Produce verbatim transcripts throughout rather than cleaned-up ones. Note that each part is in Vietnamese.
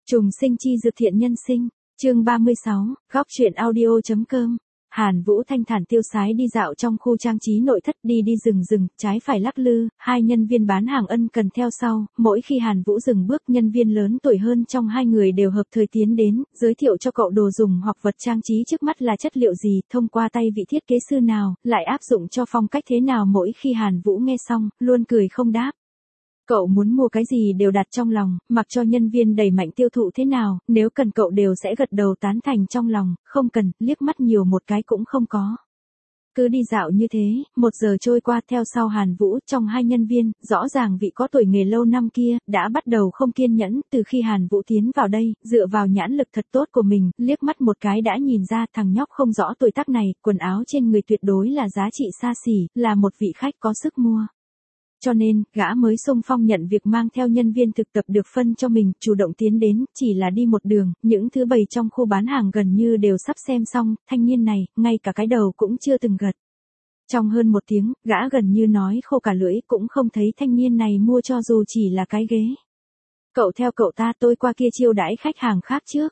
Trùng sinh chi dược thiện nhân sinh, chương ba mươi sáu, góc truyện audio.com. Hàn Vũ thanh thản tiêu sái đi dạo trong khu trang trí nội thất, đi đi dừng dừng, trái phải lắc lư, hai nhân viên bán hàng ân cần theo sau, mỗi khi Hàn Vũ dừng bước, nhân viên lớn tuổi hơn trong hai người đều hợp thời tiến đến, giới thiệu cho cậu đồ dùng hoặc vật trang trí trước mắt là chất liệu gì, thông qua tay vị thiết kế sư nào, lại áp dụng cho phong cách thế nào. Mỗi khi Hàn Vũ nghe xong, luôn cười không đáp. Cậu muốn mua cái gì đều đặt trong lòng, mặc cho nhân viên đẩy mạnh tiêu thụ thế nào, nếu cần cậu đều sẽ gật đầu tán thành trong lòng, không cần, liếc mắt nhiều một cái cũng không có. Cứ đi dạo như thế, một giờ trôi qua, theo sau Hàn Vũ, trong hai nhân viên, rõ ràng vị có tuổi nghề lâu năm kia, đã bắt đầu không kiên nhẫn. Từ khi Hàn Vũ tiến vào đây, dựa vào nhãn lực thật tốt của mình, liếc mắt một cái đã nhìn ra thằng nhóc không rõ tuổi tác này, quần áo trên người tuyệt đối là giá trị xa xỉ, là một vị khách có sức mua. Cho nên, gã mới xung phong nhận việc mang theo nhân viên thực tập được phân cho mình, chủ động tiến đến, chỉ là đi một đường, những thứ bày trong khu bán hàng gần như đều sắp xem xong, thanh niên này, ngay cả cái đầu cũng chưa từng gật. Trong hơn một tiếng, gã gần như nói khô cả lưỡi, cũng không thấy thanh niên này mua cho dù chỉ là cái ghế. Cậu theo cậu ta, tôi qua kia chiêu đãi khách hàng khác trước.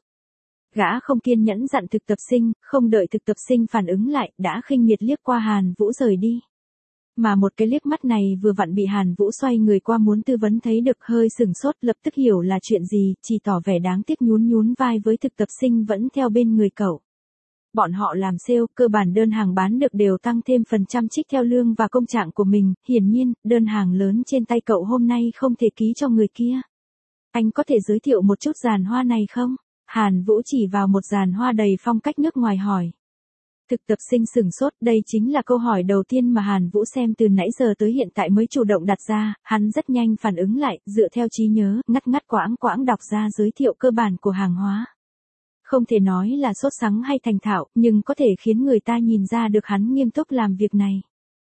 Gã không kiên nhẫn dặn thực tập sinh, không đợi thực tập sinh phản ứng lại, đã khinh miệt liếc qua Hàn Vũ rời đi. Mà một cái liếc mắt này vừa vặn bị Hàn Vũ xoay người qua muốn tư vấn thấy được, hơi sừng sốt, lập tức hiểu là chuyện gì, chỉ tỏ vẻ đáng tiếc nhún nhún vai với thực tập sinh vẫn theo bên người cậu. Bọn họ làm sale, cơ bản đơn hàng bán được đều tăng thêm phần trăm trích theo lương và công trạng của mình, hiển nhiên, đơn hàng lớn trên tay cậu hôm nay không thể ký cho người kia. Anh có thể giới thiệu một chút giàn hoa này không? Hàn Vũ chỉ vào một giàn hoa đầy phong cách nước ngoài hỏi. Thực tập sinh sửng sốt, đây chính là câu hỏi đầu tiên mà Hàn Vũ xem từ nãy giờ tới hiện tại mới chủ động đặt ra, hắn rất nhanh phản ứng lại, dựa theo trí nhớ, ngắt ngắt quãng quãng đọc ra giới thiệu cơ bản của hàng hóa. Không thể nói là sốt sắng hay thành thạo, nhưng có thể khiến người ta nhìn ra được hắn nghiêm túc làm việc này.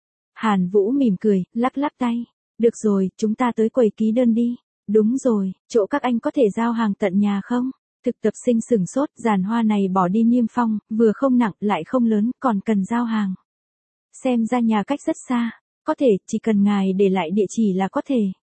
Hàn Vũ mỉm cười, lắc lắc tay. Được rồi, chúng ta tới quầy ký đơn đi. Đúng rồi, chỗ các anh có thể giao hàng tận nhà không? Thực tập sinh sửng sốt, giàn hoa này bỏ đi niêm phong, vừa không nặng lại không lớn, còn cần giao hàng. Xem ra nhà cách rất xa, có thể, chỉ cần ngài để lại địa chỉ là có thể.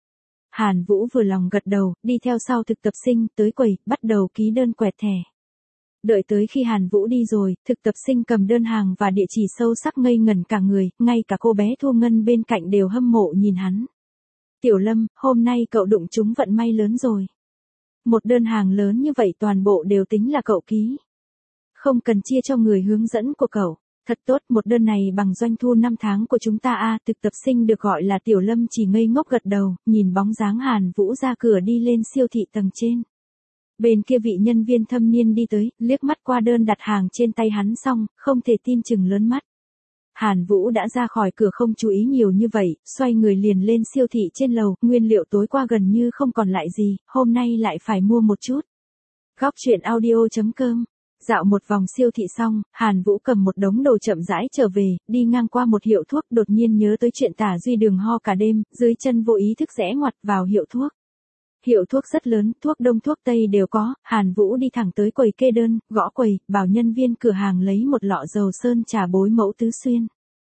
Hàn Vũ vừa lòng gật đầu, đi theo sau thực tập sinh, tới quầy, bắt đầu ký đơn quẹt thẻ. Đợi tới khi Hàn Vũ đi rồi, thực tập sinh cầm đơn hàng và địa chỉ sâu sắc ngây ngẩn cả người, ngay cả cô bé Thu Ngân bên cạnh đều hâm mộ nhìn hắn. Tiểu Lâm, hôm nay cậu đụng trúng vận may lớn rồi. Một đơn hàng lớn như vậy toàn bộ đều tính là cậu ký. Không cần chia cho người hướng dẫn của cậu. Thật tốt, một đơn này bằng doanh thu năm tháng của chúng ta a. À, thực tập sinh được gọi là Tiểu Lâm chỉ ngây ngốc gật đầu, nhìn bóng dáng Hàn Vũ ra cửa đi lên siêu thị tầng trên. Bên kia vị nhân viên thâm niên đi tới, liếc mắt qua đơn đặt hàng trên tay hắn xong, không thể tin chừng lớn mắt. Hàn Vũ đã ra khỏi cửa không chú ý nhiều như vậy, xoay người liền lên siêu thị trên lầu, nguyên liệu tối qua gần như không còn lại gì, hôm nay lại phải mua một chút. Góc truyện audio.com. Dạo một vòng siêu thị xong, Hàn Vũ cầm một đống đồ chậm rãi trở về, đi ngang qua một hiệu thuốc đột nhiên nhớ tới chuyện Tả Duy Đường ho cả đêm, dưới chân vô ý thức rẽ ngoặt vào hiệu thuốc. Hiệu thuốc rất lớn, thuốc đông thuốc tây đều có, Hàn Vũ đi thẳng tới quầy kê đơn, gõ quầy, bảo nhân viên cửa hàng lấy một lọ dầu sơn trà bối mẫu tứ xuyên.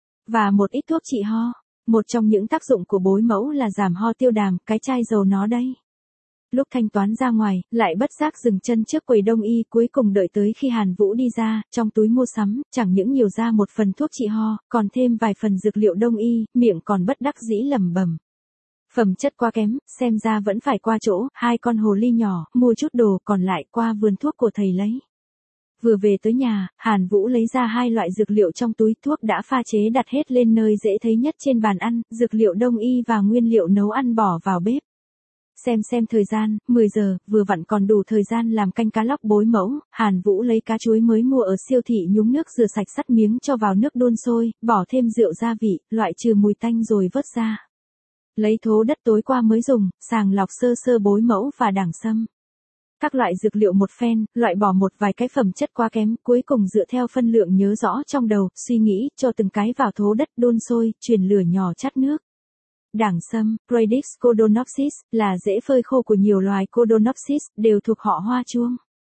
Và một ít thuốc trị ho. Một trong những tác dụng của bối mẫu là giảm ho tiêu đàm, cái chai dầu nó đây. Lúc thanh toán ra ngoài, lại bất giác dừng chân trước quầy đông y, cuối cùng đợi tới khi Hàn Vũ đi ra, trong túi mua sắm, chẳng những nhiều ra một phần thuốc trị ho, còn thêm vài phần dược liệu đông y, miệng còn bất đắc dĩ lẩm bẩm. Phẩm chất quá kém, xem ra vẫn phải qua chỗ, hai con hồ ly nhỏ, mua chút đồ, còn lại qua vườn thuốc của thầy lấy. Vừa về tới nhà, Hàn Vũ lấy ra hai loại dược liệu trong túi, thuốc đã pha chế đặt hết lên nơi dễ thấy nhất trên bàn ăn, dược liệu đông y và nguyên liệu nấu ăn bỏ vào bếp. Xem xem thời gian, mười giờ, vừa vặn còn đủ thời gian làm canh cá lóc bối mẫu, Hàn Vũ lấy cá chuối mới mua ở siêu thị nhúng nước rửa sạch sắt miếng cho vào nước đun sôi, bỏ thêm rượu gia vị, loại trừ mùi tanh rồi vớt ra. Lấy thố đất tối qua mới dùng, sàng lọc sơ sơ bối mẫu và đảng sâm. Các loại dược liệu một phen, loại bỏ một vài cái phẩm chất quá kém, cuối cùng dựa theo phân lượng nhớ rõ trong đầu, suy nghĩ, cho từng cái vào thố đất đun sôi, truyền lửa nhỏ chắt nước. Đảng sâm, Radix Codonopsis, là rễ phơi khô của nhiều loài Codonopsis, đều thuộc họ hoa chuông.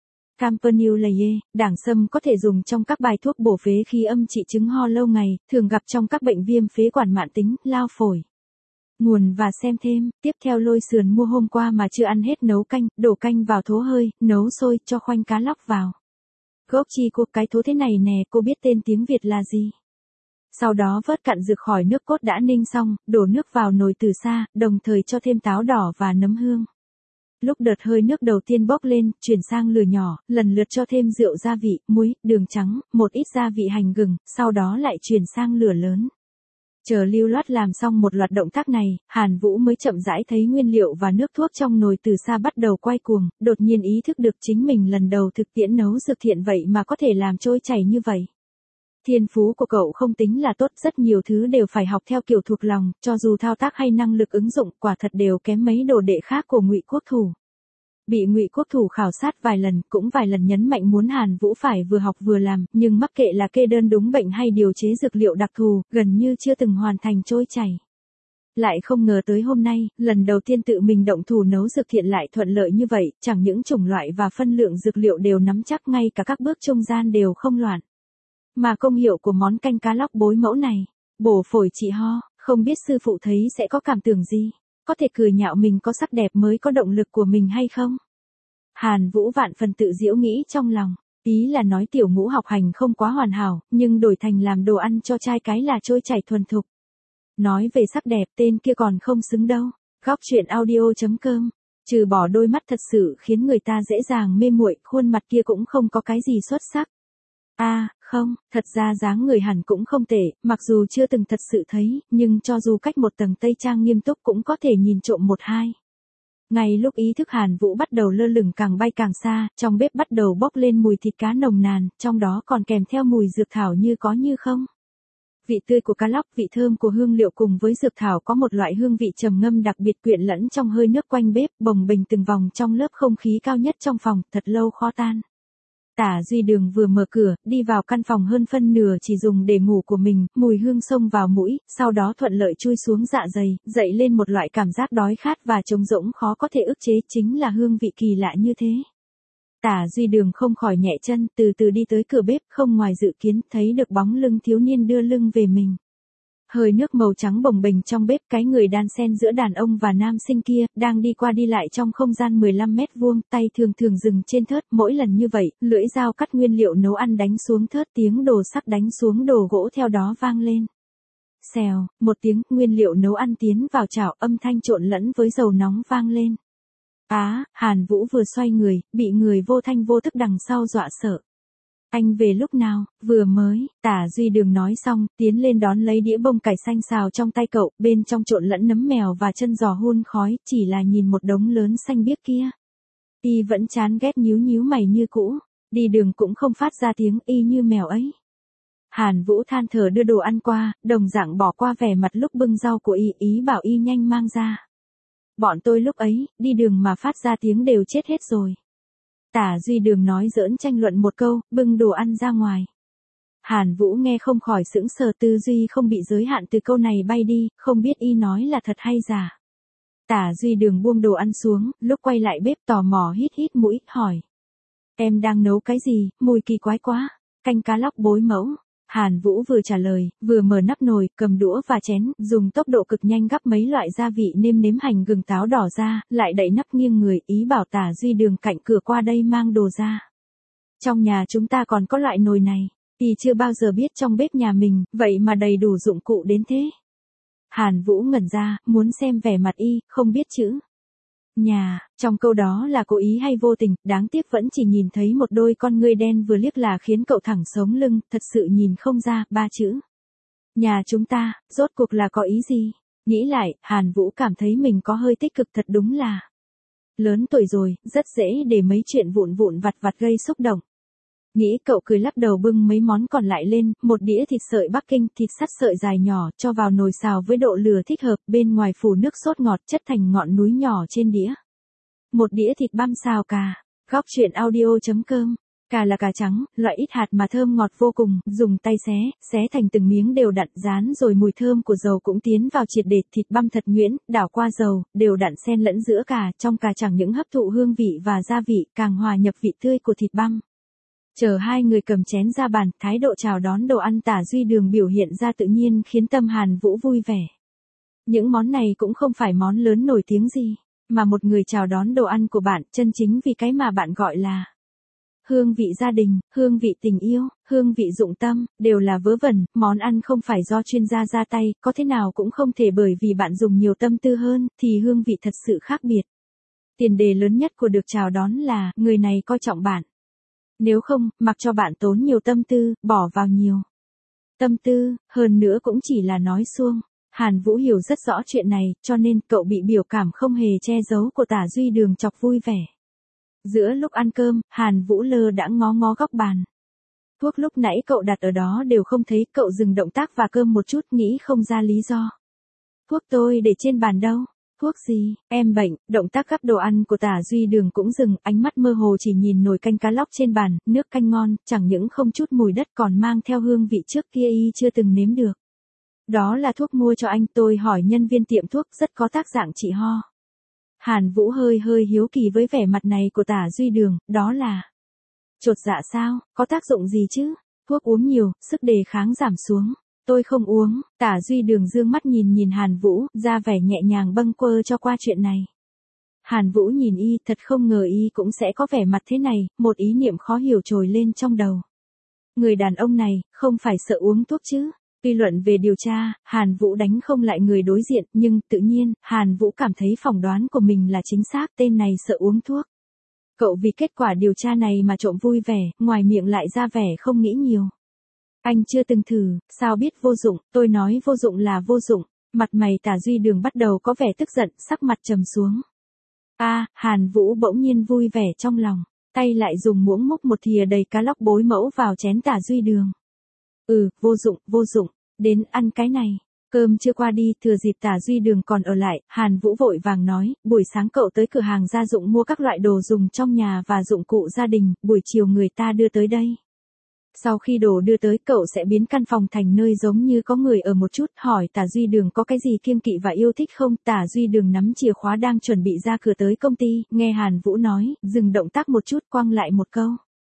Campanulae, đảng sâm có thể dùng trong các bài thuốc bổ phế khí âm trị chứng ho lâu ngày, thường gặp trong các bệnh viêm phế quản mãn tính, lao phổi. Nguồn và xem thêm, tiếp theo lôi sườn mua hôm qua mà chưa ăn hết nấu canh, đổ canh vào thố hơi, nấu sôi, cho khoanh cá lóc vào. Gốc chi cô, cái thố thế này nè, cô biết tên tiếng Việt là gì? Sau đó vớt cặn rực khỏi nước cốt đã ninh xong, đổ nước vào nồi từ xa, đồng thời cho thêm táo đỏ và nấm hương. Lúc đợt hơi nước đầu tiên bốc lên, chuyển sang lửa nhỏ, lần lượt cho thêm rượu gia vị, muối, đường trắng, một ít gia vị hành gừng, sau đó lại chuyển sang lửa lớn. Chờ lưu loát làm xong một loạt động tác này, Hàn Vũ mới chậm rãi thấy nguyên liệu và nước thuốc trong nồi từ xa bắt đầu quay cuồng, đột nhiên ý thức được chính mình lần đầu thực tiễn nấu dược thiện vậy mà có thể làm trôi chảy như vậy. Thiên phú của cậu không tính là tốt, rất nhiều thứ đều phải học theo kiểu thuộc lòng, cho dù thao tác hay năng lực ứng dụng, quả thật đều kém mấy đồ đệ khác của Ngụy Quốc Thủ. Bị Ngụy Quốc Thủ khảo sát vài lần, cũng vài lần nhấn mạnh muốn Hàn Vũ phải vừa học vừa làm, nhưng mắc kệ là kê đơn đúng bệnh hay điều chế dược liệu đặc thù, gần như chưa từng hoàn thành trôi chảy. Lại không ngờ tới hôm nay, lần đầu tiên tự mình động thủ nấu dược thiện lại thuận lợi như vậy, chẳng những chủng loại và phân lượng dược liệu đều nắm chắc, ngay cả các bước trung gian đều không loạn. Mà công hiệu của món canh cá lóc bối mẫu này, bổ phổi trị ho, không biết sư phụ thấy sẽ có cảm tưởng gì, có thể cười nhạo mình có sắc đẹp mới có động lực của mình hay không? Hàn Vũ vạn phần tự giễu nghĩ trong lòng, ý là nói tiểu ngũ học hành không quá hoàn hảo, nhưng đổi thành làm đồ ăn cho trai cái là trôi chảy thuần thục. Nói về sắc đẹp, tên kia còn không xứng đâu. Góc truyện audio chấm com, trừ bỏ đôi mắt thật sự khiến người ta dễ dàng mê muội, khuôn mặt kia cũng không có cái gì xuất sắc. A, à, không, thật ra dáng người hẳn cũng không tệ, mặc dù chưa từng thật sự thấy, nhưng cho dù cách một tầng tây trang nghiêm túc cũng có thể nhìn trộm một hai. Ngay lúc ý thức Hàn Vũ bắt đầu lơ lửng càng bay càng xa, trong bếp bắt đầu bốc lên mùi thịt cá nồng nàn, trong đó còn kèm theo mùi dược thảo như có như không. Vị tươi của cá lóc, vị thơm của hương liệu cùng với dược thảo có một loại hương vị trầm ngâm đặc biệt quyện lẫn trong hơi nước quanh bếp, bồng bềnh từng vòng trong lớp không khí cao nhất trong phòng, thật lâu khó tan. Tả Duy Đường vừa mở cửa, đi vào căn phòng hơn phân nửa chỉ dùng để ngủ của mình, mùi hương xông vào mũi, sau đó thuận lợi chui xuống dạ dày, dậy lên một loại cảm giác đói khát và trống rỗng khó có thể ức chế, chính là hương vị kỳ lạ như thế. Tả Duy Đường không khỏi nhẹ chân, từ từ đi tới cửa bếp, không ngoài dự kiến, thấy được bóng lưng thiếu niên đưa lưng về mình. Hơi nước màu trắng bồng bềnh trong bếp, cái người đan xen giữa đàn ông và nam sinh kia, đang đi qua đi lại trong không gian mười lăm mét vuông, tay thường thường dừng trên thớt, mỗi lần như vậy, lưỡi dao cắt nguyên liệu nấu ăn đánh xuống thớt, tiếng đồ sắt đánh xuống đồ gỗ theo đó vang lên. Xèo, một tiếng, nguyên liệu nấu ăn tiến vào chảo, âm thanh trộn lẫn với dầu nóng vang lên. Á, à, Hàn Vũ vừa xoay người, bị người vô thanh vô thức đằng sau dọa sợ. Anh về lúc nào? Vừa mới, Tả Duy Đường nói xong, tiến lên đón lấy đĩa bông cải xanh xào trong tay cậu, bên trong trộn lẫn nấm mèo và chân giò hun khói, chỉ là nhìn một đống lớn xanh biếc kia. Y vẫn chán ghét nhíu nhíu mày như cũ, đi đường cũng không phát ra tiếng, y như mèo ấy. Hàn Vũ than thở đưa đồ ăn qua, đồng dạng bỏ qua vẻ mặt lúc bưng rau của y, ý bảo y nhanh mang ra. Bọn tôi lúc ấy, đi đường mà phát ra tiếng đều chết hết rồi. Tả Duy Đường nói giỡn tranh luận một câu, bưng đồ ăn ra ngoài. Hàn Vũ nghe không khỏi sững sờ, tư duy không bị giới hạn từ câu này bay đi, không biết y nói là thật hay giả. Tả Duy Đường buông đồ ăn xuống, lúc quay lại bếp tò mò hít hít mũi, hỏi. Em đang nấu cái gì, mùi kỳ quái quá, canh cá lóc bối mẫu. Hàn Vũ vừa trả lời, vừa mở nắp nồi, cầm đũa và chén, dùng tốc độ cực nhanh gắp mấy loại gia vị nêm nếm hành gừng táo đỏ ra, lại đậy nắp nghiêng người, ý bảo Tả Duy Đường cạnh cửa qua đây mang đồ ra. Trong nhà chúng ta còn có loại nồi này, y chưa bao giờ biết trong bếp nhà mình, vậy mà đầy đủ dụng cụ đến thế. Hàn Vũ ngẩn ra, muốn xem vẻ mặt y, không biết chữ. Nhà, trong câu đó là cố ý hay vô tình, đáng tiếc vẫn chỉ nhìn thấy một đôi con ngươi đen vừa liếc là khiến cậu thẳng sống lưng, thật sự nhìn không ra, ba chữ. Nhà chúng ta, rốt cuộc là có ý gì? Nghĩ lại, Hàn Vũ cảm thấy mình có hơi tích cực, thật đúng là. Lớn tuổi rồi, rất dễ để mấy chuyện vụn vụn vặt vặt gây xúc động. Nghĩ cậu cười lắc đầu bưng mấy món còn lại lên, một đĩa thịt sợi Bắc Kinh, thịt sắt sợi dài nhỏ, cho vào nồi xào với độ lửa thích hợp, bên ngoài phủ nước sốt ngọt chất thành ngọn núi nhỏ trên đĩa. Một đĩa thịt băm xào cà, góc truyện audio chấm com. Cà là cà trắng, loại ít hạt mà thơm ngọt vô cùng, dùng tay xé, xé thành từng miếng đều đặn, rán rồi mùi thơm của dầu cũng tiến vào triệt để, thịt băm thật nhuyễn, đảo qua dầu, đều đặn xen lẫn giữa cà, trong cà chẳng những hấp thụ hương vị và gia vị, càng hòa nhập vị tươi của thịt băm. Chờ hai người cầm chén ra bàn, thái độ chào đón đồ ăn Tả Duy Đường biểu hiện ra tự nhiên khiến tâm Hàn Vũ vui vẻ. Những món này cũng không phải món lớn nổi tiếng gì, mà một người chào đón đồ ăn của bạn, chân chính vì cái mà bạn gọi là hương vị gia đình, hương vị tình yêu, hương vị dụng tâm, đều là vớ vẩn, món ăn không phải do chuyên gia ra tay, có thế nào cũng không thể bởi vì bạn dùng nhiều tâm tư hơn, thì hương vị thật sự khác biệt. Tiền đề lớn nhất của được chào đón là, người này coi trọng bạn. Nếu không, mặc cho bạn tốn nhiều tâm tư, bỏ vào nhiều tâm tư, hơn nữa cũng chỉ là nói suông. Hàn Vũ hiểu rất rõ chuyện này, cho nên cậu bị biểu cảm không hề che giấu của Tả Duy Đường chọc vui vẻ. Giữa lúc ăn cơm, Hàn Vũ lơ đãng ngó ngó góc bàn. Thuốc lúc nãy cậu đặt ở đó đều không thấy, cậu dừng động tác và cơm một chút, nghĩ không ra lý do. Thuốc tôi để trên bàn đâu? Thuốc gì? Em bệnh. Động tác gắp đồ ăn của Tả Duy Đường cũng dừng, ánh mắt mơ hồ chỉ nhìn nồi canh cá lóc trên bàn, nước canh ngon, chẳng những không chút mùi đất còn mang theo hương vị trước kia y chưa từng nếm được. Đó là thuốc mua cho anh, tôi hỏi nhân viên tiệm thuốc, rất có tác dạng trị ho. Hàn Vũ hơi hơi hiếu kỳ với vẻ mặt này của Tả Duy Đường, đó là chột dạ sao, có tác dụng gì chứ? Thuốc uống nhiều, sức đề kháng giảm xuống. Tôi không uống. Tả Duy Đường dương mắt nhìn nhìn Hàn Vũ, ra vẻ nhẹ nhàng bâng quơ cho qua chuyện này. Hàn Vũ nhìn y, thật không ngờ y cũng sẽ có vẻ mặt thế này, một ý niệm khó hiểu trồi lên trong đầu. Người đàn ông này, không phải sợ uống thuốc chứ? Tuy luận về điều tra, Hàn Vũ đánh không lại người đối diện, nhưng tự nhiên, Hàn Vũ cảm thấy phỏng đoán của mình là chính xác, tên này sợ uống thuốc. Cậu vì kết quả điều tra này mà trộm vui vẻ, ngoài miệng lại ra vẻ không nghĩ nhiều. Anh chưa từng thử, sao biết vô dụng, tôi nói vô dụng là vô dụng. Mặt mày Tả Duy Đường bắt đầu có vẻ tức giận, sắc mặt trầm xuống. A, à, Hàn Vũ bỗng nhiên vui vẻ trong lòng, tay lại dùng muỗng múc một thìa đầy cá lóc bối mẫu vào chén Tả Duy Đường. Ừ, vô dụng, vô dụng, đến ăn cái này. Cơm chưa qua đi, thừa dịp Tả Duy Đường còn ở lại, Hàn Vũ vội vàng nói, buổi sáng cậu tới cửa hàng gia dụng mua các loại đồ dùng trong nhà và dụng cụ gia đình, buổi chiều người ta đưa tới đây. Sau khi đồ đưa tới, cậu sẽ biến căn phòng thành nơi giống như có người ở một chút, hỏi Tả Duy Đường có cái gì kiêng kỵ và yêu thích không. Tả Duy Đường nắm chìa khóa đang chuẩn bị ra cửa tới công ty, nghe Hàn Vũ nói, dừng động tác một chút, quăng lại một câu.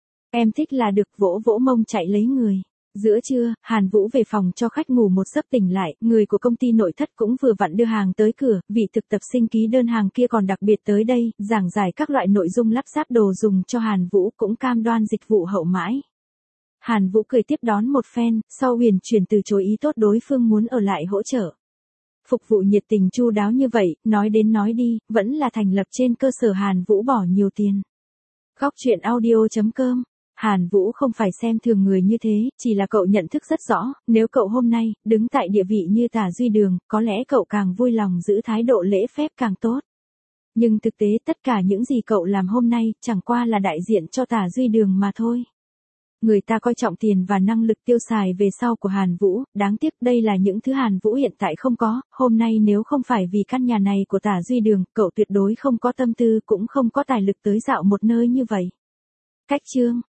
Em thích là được, vỗ vỗ mông chạy lấy người. Giữa trưa, Hàn Vũ về phòng cho khách ngủ một giấc tỉnh lại, người của công ty nội thất cũng vừa vặn đưa hàng tới cửa, vị thực tập sinh ký đơn hàng kia còn đặc biệt tới đây, giảng giải các loại nội dung lắp ráp đồ dùng cho Hàn Vũ, cũng cam đoan dịch vụ hậu mãi. Hàn Vũ cười tiếp đón một phen, sau huyền chuyển từ chối ý tốt đối phương muốn ở lại hỗ trợ. Phục vụ nhiệt tình chu đáo như vậy, nói đến nói đi, vẫn là thành lập trên cơ sở Hàn Vũ bỏ nhiều tiền. Góc truyện audio chấm com. Hàn Vũ không phải xem thường người như thế, chỉ là cậu nhận thức rất rõ, nếu cậu hôm nay, đứng tại địa vị như Tả Duy Đường, có lẽ cậu càng vui lòng giữ thái độ lễ phép càng tốt. Nhưng thực tế tất cả những gì cậu làm hôm nay, chẳng qua là đại diện cho Tả Duy Đường mà thôi. Người ta coi trọng tiền và năng lực tiêu xài về sau của Hàn Vũ, đáng tiếc đây là những thứ Hàn Vũ hiện tại không có, hôm nay nếu không phải vì căn nhà này của Tả Duy Đường, cậu tuyệt đối không có tâm tư cũng không có tài lực tới dạo một nơi như vậy. Cách chương